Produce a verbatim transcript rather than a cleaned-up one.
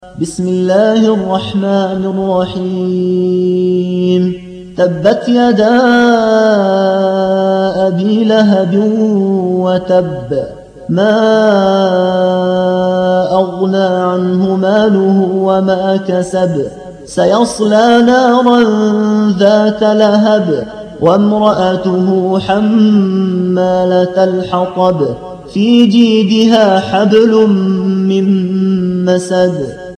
بسم الله الرحمن الرحيم تبت يدا أبي لهب وتب ما أغنى عنه ماله وما كسب سيصلى نارا ذات لهب وامرأته حمالة الحطب في جيدها حبل من مسد